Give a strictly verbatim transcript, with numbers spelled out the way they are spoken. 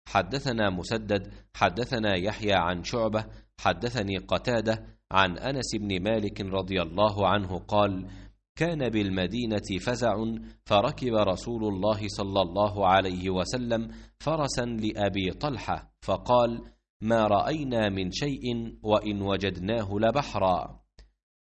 حدثنا مسدد حدثنا يحيى عن شعبة حدثني قتادة عن أنس بن مالك رضي الله عنه قال: كان بالمدينة فزع، فركب رسول الله صلى الله عليه وسلم فرسا لأبي طلحة، فقال: ما رأينا من شيء وإن وجدناه لبحرا.